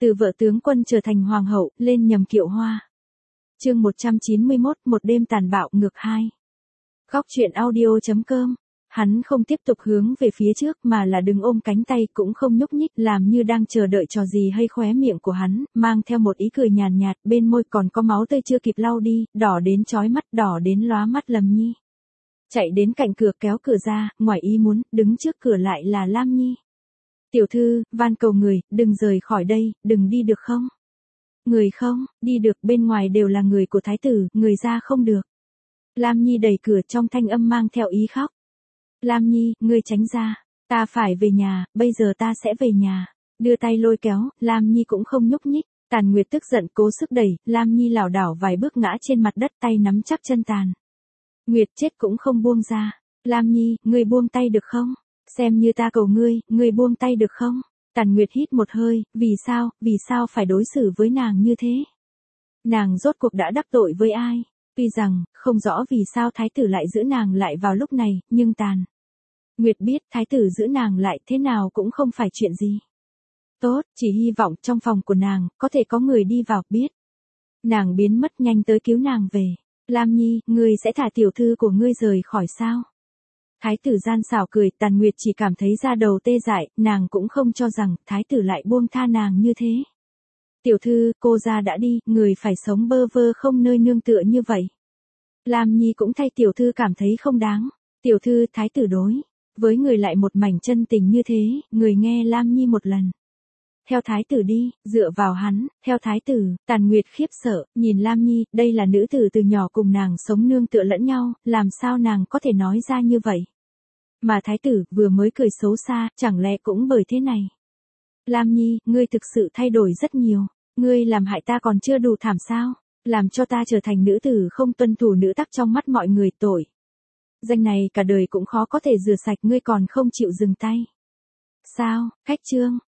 Từ vợ tướng quân trở thành hoàng hậu, lên nhầm kiệu hoa. Chương 191, một đêm tàn bạo ngược 2. Góc truyện audio.com. Hắn không tiếp tục hướng về phía trước mà là đứng ôm cánh tay cũng không nhúc nhích, làm như đang chờ đợi trò gì, hay khóe miệng của hắn mang theo một ý cười nhàn nhạt, bên môi còn có máu tươi chưa kịp lau đi, đỏ đến chói mắt, đỏ đến lóa mắt. Lâm Nhi chạy đến cạnh cửa kéo cửa ra, ngoài ý muốn, đứng trước cửa lại là Lam Nhi. Tiểu thư, van cầu người, đừng rời khỏi đây, đừng đi được không? Người không, đi được, bên ngoài đều là người của thái tử, người ra không được. Lam Nhi đẩy cửa, trong thanh âm mang theo ý khóc. Lam Nhi, ngươi tránh ra, ta phải về nhà, bây giờ ta sẽ về nhà. Đưa tay lôi kéo, Lam Nhi cũng không nhúc nhích. Tàn Nguyệt tức giận cố sức đẩy, Lam Nhi lảo đảo vài bước ngã trên mặt đất, tay nắm chắc chân Tàn Nguyệt chết cũng không buông ra. Lam Nhi, ngươi buông tay được không? Xem như ta cầu ngươi buông tay được không? Tàn Nguyệt hít một hơi, vì sao phải đối xử với nàng như thế? Nàng rốt cuộc đã đắc tội với ai? Tuy rằng, không rõ vì sao thái tử lại giữ nàng lại vào lúc này, nhưng Tàn Nguyệt biết thái tử giữ nàng lại thế nào cũng không phải chuyện gì tốt, chỉ hy vọng trong phòng của nàng, có thể có người đi vào, biết. Nàng biến mất, nhanh tới cứu nàng về. Lam Nhi, ngươi sẽ thả tiểu thư của ngươi rời khỏi sao? Thái tử gian xảo cười, Tàn Nguyệt chỉ cảm thấy da đầu tê dại, nàng cũng không cho rằng thái tử lại buông tha nàng như thế. Tiểu thư, cô ra đã đi, người phải sống bơ vơ không nơi nương tựa như vậy. Lam Nhi cũng thay tiểu thư cảm thấy không đáng. Tiểu thư, thái tử đối với người lại một mảnh chân tình như thế, người nghe Lam Nhi một lần. Theo thái tử đi, dựa vào hắn, theo thái tử. Tàn Nguyệt khiếp sợ, nhìn Lam Nhi, đây là nữ tử từ nhỏ cùng nàng sống nương tựa lẫn nhau, làm sao nàng có thể nói ra như vậy? Mà thái tử vừa mới cười xấu xa, chẳng lẽ cũng bởi thế này? Lam Nhi, ngươi thực sự thay đổi rất nhiều. Ngươi làm hại ta còn chưa đủ thảm sao? Làm cho ta trở thành nữ tử không tuân thủ nữ tắc trong mắt mọi người, tội danh này cả đời cũng khó có thể rửa sạch, ngươi còn không chịu dừng tay. Sao, khách trương?